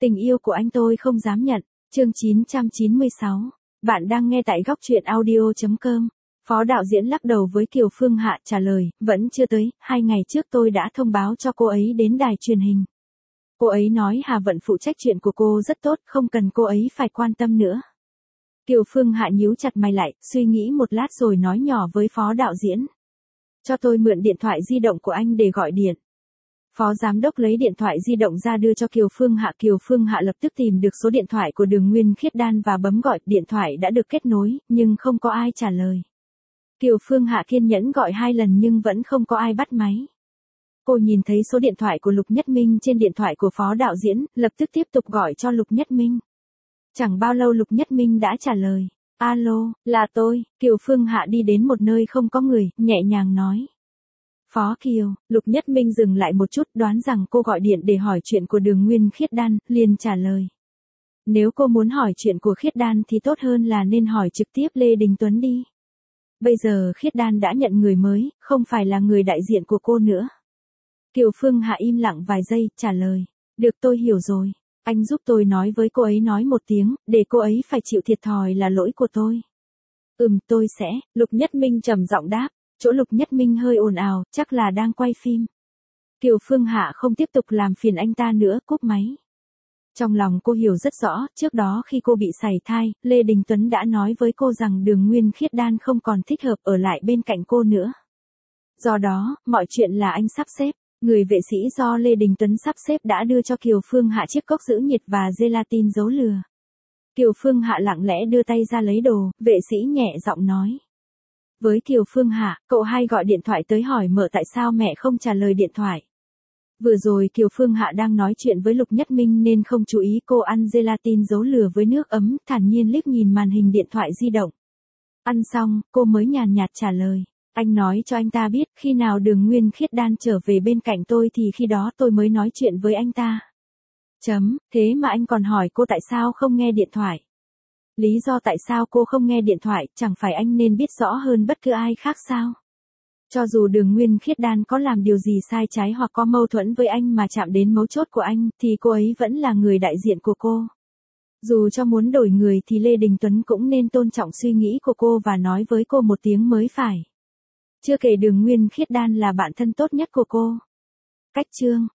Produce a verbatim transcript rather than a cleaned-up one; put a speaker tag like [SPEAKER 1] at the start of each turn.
[SPEAKER 1] Tình yêu của anh tôi không dám nhận. Chương chín trăm chín mươi sáu. Bạn đang nghe tại góc truyện audio chấm com. Phó đạo diễn lắc đầu với Kiều Phương Hạ trả lời, vẫn chưa tới, hai ngày trước tôi đã thông báo cho cô ấy đến đài truyền hình. Cô ấy nói Hà Vận phụ trách chuyện của cô rất tốt, không cần cô ấy phải quan tâm nữa. Kiều Phương Hạ nhíu chặt mày lại, suy nghĩ một lát rồi nói nhỏ với phó đạo diễn. Cho tôi mượn điện thoại di động của anh để gọi điện. Phó giám đốc lấy điện thoại di động ra đưa cho Kiều Phương Hạ. Kiều Phương Hạ lập tức tìm được số điện thoại của Đường Nguyên Khiết Đan và bấm gọi. Điện thoại đã được kết nối, nhưng không có ai trả lời. Kiều Phương Hạ kiên nhẫn gọi hai lần nhưng vẫn không có ai bắt máy. Cô nhìn thấy số điện thoại của Lục Nhất Minh trên điện thoại của phó đạo diễn, lập tức tiếp tục gọi cho Lục Nhất Minh. Chẳng bao lâu Lục Nhất Minh đã trả lời. Alo, là tôi. Kiều Phương Hạ đi đến một nơi không có người, nhẹ nhàng nói. Phó Kiều. Lục Nhất Minh dừng lại một chút, đoán rằng cô gọi điện để hỏi chuyện của Đường Nguyên Khiết Đan, liền trả lời. Nếu cô muốn hỏi chuyện của Khiết Đan thì tốt hơn là nên hỏi trực tiếp Lê Đình Tuấn đi. Bây giờ Khiết Đan đã nhận người mới, không phải là người đại diện của cô nữa. Kiều Phương Hạ im lặng vài giây, trả lời. Được, tôi hiểu rồi. Anh giúp tôi nói với cô ấy nói một tiếng, để cô ấy phải chịu thiệt thòi là lỗi của tôi. Ừm, tôi sẽ. Lục Nhất Minh trầm giọng đáp. Chỗ Lục Nhất Minh hơi ồn ào, chắc là đang quay phim. Kiều Phương Hạ không tiếp tục làm phiền anh ta nữa, cúp máy. Trong lòng cô hiểu rất rõ, trước đó khi cô bị sảy thai, Lê Đình Tuấn đã nói với cô rằng Đường Nguyên Khiết Đan không còn thích hợp ở lại bên cạnh cô nữa. Do đó, mọi chuyện là anh sắp xếp. Người vệ sĩ do Lê Đình Tuấn sắp xếp đã đưa cho Kiều Phương Hạ chiếc cốc giữ nhiệt và gelatin giấu lừa. Kiều Phương Hạ lặng lẽ đưa tay ra lấy đồ, vệ sĩ nhẹ giọng nói. Với Kiều Phương Hạ, cậu hai gọi điện thoại tới hỏi mợ tại sao mẹ không trả lời điện thoại. Vừa rồi Kiều Phương Hạ đang nói chuyện với Lục Nhất Minh nên không chú ý cô ăn gelatin giấu lừa với nước ấm, thản nhiên liếc nhìn màn hình điện thoại di động. Ăn xong, cô mới nhàn nhạt trả lời. Anh nói cho anh ta biết, khi nào Đường Nguyên Khiết Đan trở về bên cạnh tôi thì khi đó tôi mới nói chuyện với anh ta. Chấm, thế mà anh còn hỏi cô tại sao không nghe điện thoại. Lý do tại sao cô không nghe điện thoại, chẳng phải anh nên biết rõ hơn bất cứ ai khác sao? Cho dù Đường Nguyên Khiết Đan có làm điều gì sai trái hoặc có mâu thuẫn với anh mà chạm đến mấu chốt của anh, thì cô ấy vẫn là người đại diện của cô. Dù cho muốn đổi người thì Lê Đình Tuấn cũng nên tôn trọng suy nghĩ của cô và nói với cô một tiếng mới phải. Chưa kể Đường Nguyên Khiết Đan là bạn thân tốt nhất của cô. Cách chương.